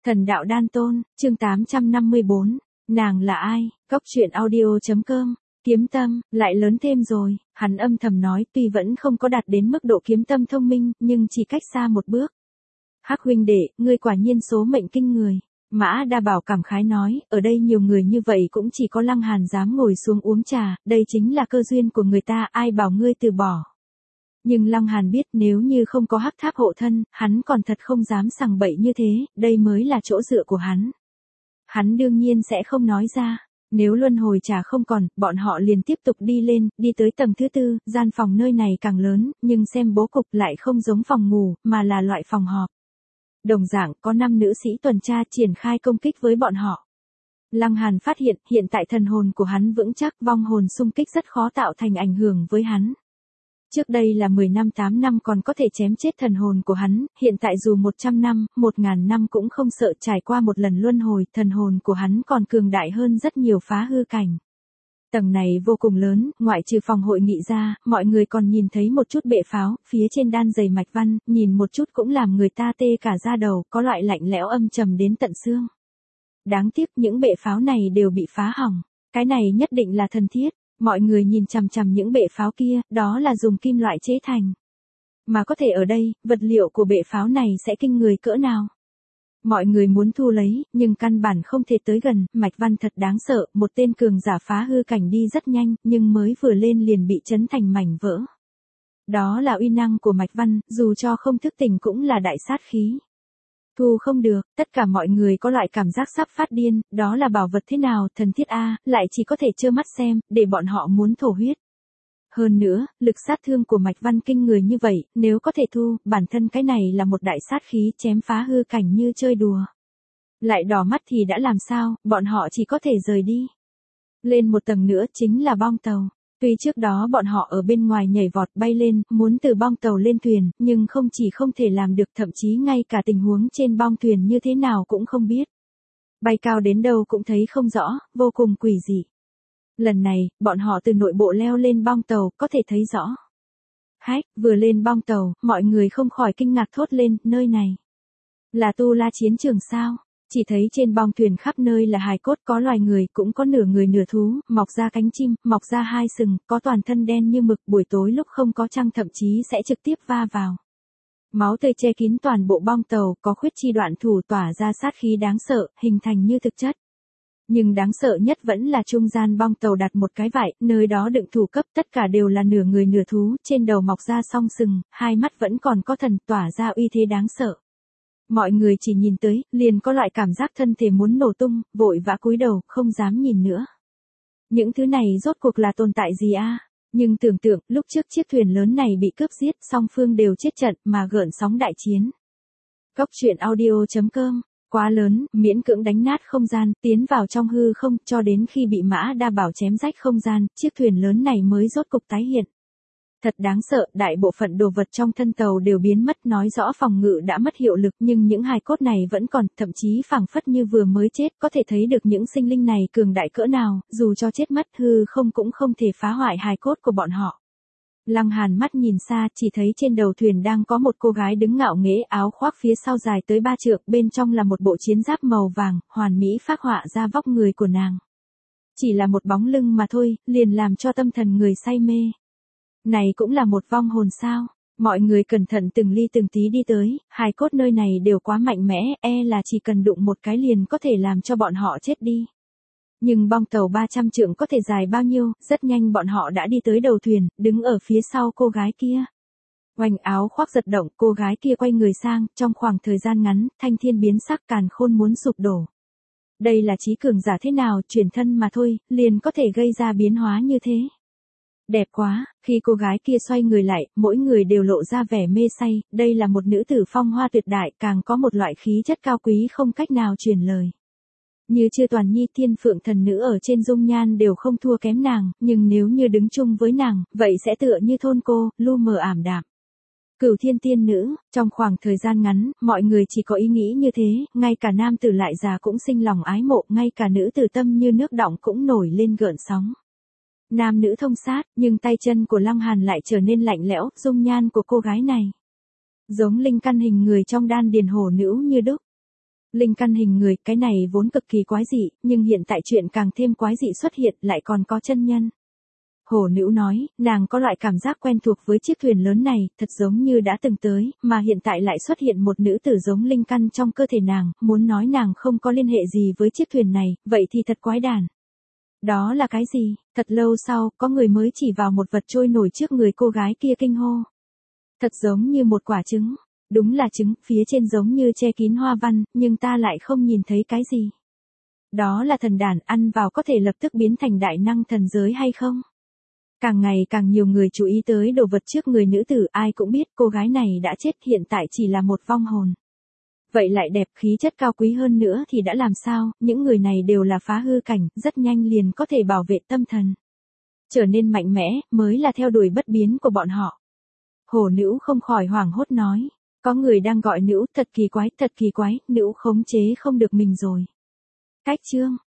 Thần đạo đan tôn, chương 854, nàng là ai, Cốc truyện audio.com, kiếm tâm, lại lớn thêm rồi, hắn âm thầm nói tuy vẫn không có đạt đến mức độ kiếm tâm thông minh, nhưng chỉ cách xa một bước. Hắc huynh đệ, ngươi quả nhiên số mệnh kinh người. Mã Đa Bảo cảm khái nói, ở đây nhiều người như vậy cũng chỉ có Lăng Hàn dám ngồi xuống uống trà, đây chính là cơ duyên của người ta, ai bảo ngươi từ bỏ. Nhưng Lăng Hàn biết nếu như không có hắc tháp hộ thân, hắn còn thật không dám sằng bậy như thế, đây mới là chỗ dựa của hắn. Hắn đương nhiên sẽ không nói ra, nếu luân hồi trà không còn, bọn họ liền tiếp tục đi lên, đi tới tầng thứ 4, gian phòng nơi này càng lớn, nhưng xem bố cục lại không giống phòng ngủ, mà là loại phòng họp. Đồng dạng có 5 nữ sĩ tuần tra triển khai công kích với bọn họ. Lăng Hàn phát hiện tại thần hồn của hắn vững chắc, vong hồn xung kích rất khó tạo thành ảnh hưởng với hắn. Trước đây là 10 năm 8 năm còn có thể chém chết thần hồn của hắn, hiện tại dù 100 năm, 1000 năm cũng không sợ, trải qua một lần luân hồi, thần hồn của hắn còn cường đại hơn rất nhiều phá hư cảnh. Tầng này vô cùng lớn, ngoại trừ phòng hội nghị ra, mọi người còn nhìn thấy một chút bệ pháo, phía trên đan dày mạch văn, nhìn một chút cũng làm người ta tê cả da đầu, có loại lạnh lẽo âm trầm đến tận xương. Đáng tiếc những bệ pháo này đều bị phá hỏng, cái này nhất định là thần thiết. Mọi người nhìn chằm chằm những bệ pháo kia, đó là dùng kim loại chế thành. Mà có thể ở đây, vật liệu của bệ pháo này sẽ kinh người cỡ nào? Mọi người muốn thu lấy, nhưng căn bản không thể tới gần, mạch văn thật đáng sợ, một tên cường giả phá hư cảnh đi rất nhanh, nhưng mới vừa lên liền bị chấn thành mảnh vỡ. Đó là uy năng của mạch văn, dù cho không thức tỉnh cũng là đại sát khí. Thu không được, tất cả mọi người có loại cảm giác sắp phát điên, đó là bảo vật thế nào, thần thiết A, lại chỉ có thể trơ mắt xem, để bọn họ muốn thổ huyết. Hơn nữa, lực sát thương của mạch văn kinh người như vậy, nếu có thể thu, bản thân cái này là một đại sát khí chém phá hư cảnh như chơi đùa. Lại đỏ mắt thì đã làm sao, bọn họ chỉ có thể rời đi. Lên một tầng nữa chính là bong tàu. Tuy trước đó bọn họ ở bên ngoài nhảy vọt bay lên, muốn từ bong tàu lên thuyền, nhưng không chỉ không thể làm được, thậm chí ngay cả tình huống trên bong thuyền như thế nào cũng không biết. Bay cao đến đâu cũng thấy không rõ, vô cùng quỷ dị. Lần này, bọn họ từ nội bộ leo lên bong tàu, có thể thấy rõ. Hách, vừa lên bong tàu, mọi người không khỏi kinh ngạc thốt lên, nơi này là Tu La chiến trường sao? Chỉ thấy trên bong thuyền khắp nơi là hài cốt, có loài người, cũng có nửa người nửa thú, mọc ra cánh chim, mọc ra 2 sừng, có toàn thân đen như mực, buổi tối lúc không có trăng thậm chí sẽ trực tiếp va vào. Máu tươi che kín toàn bộ bong tàu, có khuyết chi đoạn thủ tỏa ra sát khí đáng sợ, hình thành như thực chất. Nhưng đáng sợ nhất vẫn là trung gian bong tàu đặt một cái vải, nơi đó đựng thủ cấp, tất cả đều là nửa người nửa thú, trên đầu mọc ra song sừng, 2 mắt vẫn còn có thần, tỏa ra uy thế đáng sợ. Mọi người chỉ nhìn tới, liền có loại cảm giác thân thể muốn nổ tung, vội vã cúi đầu, không dám nhìn nữa. Những thứ này rốt cuộc là tồn tại gì a? Nhưng tưởng tượng, lúc trước chiếc thuyền lớn này bị cướp giết, song phương đều chết trận, mà gợn sóng đại chiến. Cốc truyện audio.com, quá lớn, miễn cưỡng đánh nát không gian, tiến vào trong hư không, cho đến khi bị Mã Đa Bảo chém rách không gian, chiếc thuyền lớn này mới rốt cục tái hiện. Thật đáng sợ, đại bộ phận đồ vật trong thân tàu đều biến mất, nói rõ phòng ngự đã mất hiệu lực, nhưng những hài cốt này vẫn còn, thậm chí phảng phất như vừa mới chết, có thể thấy được những sinh linh này cường đại cỡ nào, dù cho chết mất hư không cũng không thể phá hoại hài cốt của bọn họ. Lăng Hàn mắt nhìn xa, chỉ thấy trên đầu thuyền đang có một cô gái đứng ngạo nghễ, áo khoác phía sau dài tới 3 trượng, bên trong là một bộ chiến giáp màu vàng, hoàn mỹ phác họa ra vóc người của nàng. Chỉ là một bóng lưng mà thôi, liền làm cho tâm thần người say mê. Này cũng là một vong hồn sao? Mọi người cẩn thận từng ly từng tí đi tới, hài cốt nơi này đều quá mạnh mẽ, là chỉ cần đụng một cái liền có thể làm cho bọn họ chết đi. Nhưng bong tàu 300 trượng có thể dài bao nhiêu, rất nhanh bọn họ đã đi tới đầu thuyền, đứng ở phía sau cô gái kia. Oanh, áo khoác giật động, cô gái kia quay người sang, trong khoảng thời gian ngắn, thanh thiên biến sắc, càn khôn muốn sụp đổ. Đây là trí cường giả thế nào, chuyển thân mà thôi, liền có thể gây ra biến hóa như thế. Đẹp quá, khi cô gái kia xoay người lại, mỗi người đều lộ ra vẻ mê say, đây là một nữ tử phong hoa tuyệt đại, càng có một loại khí chất cao quý không cách nào truyền lời. Như Chư Toàn Nhi, Thiên Phượng thần nữ ở trên dung nhan đều không thua kém nàng, nhưng nếu như đứng chung với nàng, vậy sẽ tựa như thôn cô, lu mờ ảm đạm. Cửu Thiên tiên nữ, trong khoảng thời gian ngắn, mọi người chỉ có ý nghĩ như thế, ngay cả nam tử lại già cũng sinh lòng ái mộ, ngay cả nữ tử tâm như nước đọng cũng nổi lên gợn sóng. Nam nữ thông sát, nhưng tay chân của Lăng Hàn lại trở nên lạnh lẽo, dung nhan của cô gái này giống linh căn hình người trong đan điền hổ nữ như đúc. Linh căn hình người, cái này vốn cực kỳ quái dị, nhưng hiện tại chuyện càng thêm quái dị xuất hiện, lại còn có chân nhân. Hổ nữ nói, nàng có loại cảm giác quen thuộc với chiếc thuyền lớn này, thật giống như đã từng tới, mà hiện tại lại xuất hiện một nữ tử giống linh căn trong cơ thể nàng, muốn nói nàng không có liên hệ gì với chiếc thuyền này, vậy thì thật quái đản. Đó là cái gì? Thật lâu sau, có người mới chỉ vào một vật trôi nổi trước người cô gái kia kinh hô. Thật giống như một quả trứng. Đúng là trứng, phía trên giống như che kín hoa văn, nhưng ta lại không nhìn thấy cái gì. Đó là thần đản, ăn vào có thể lập tức biến thành đại năng thần giới hay không? Càng ngày càng nhiều người chú ý tới đồ vật trước người nữ tử, ai cũng biết cô gái này đã chết, hiện tại chỉ là một vong hồn. Vậy lại đẹp, khí chất cao quý hơn nữa thì đã làm sao, những người này đều là phá hư cảnh, rất nhanh liền có thể bảo vệ tâm thần. Trở nên mạnh mẽ, mới là theo đuổi bất biến của bọn họ. Hổ nữ không khỏi hoảng hốt nói, có người đang gọi nữ, thật kỳ quái, nữ khống chế không được mình rồi. Cách chương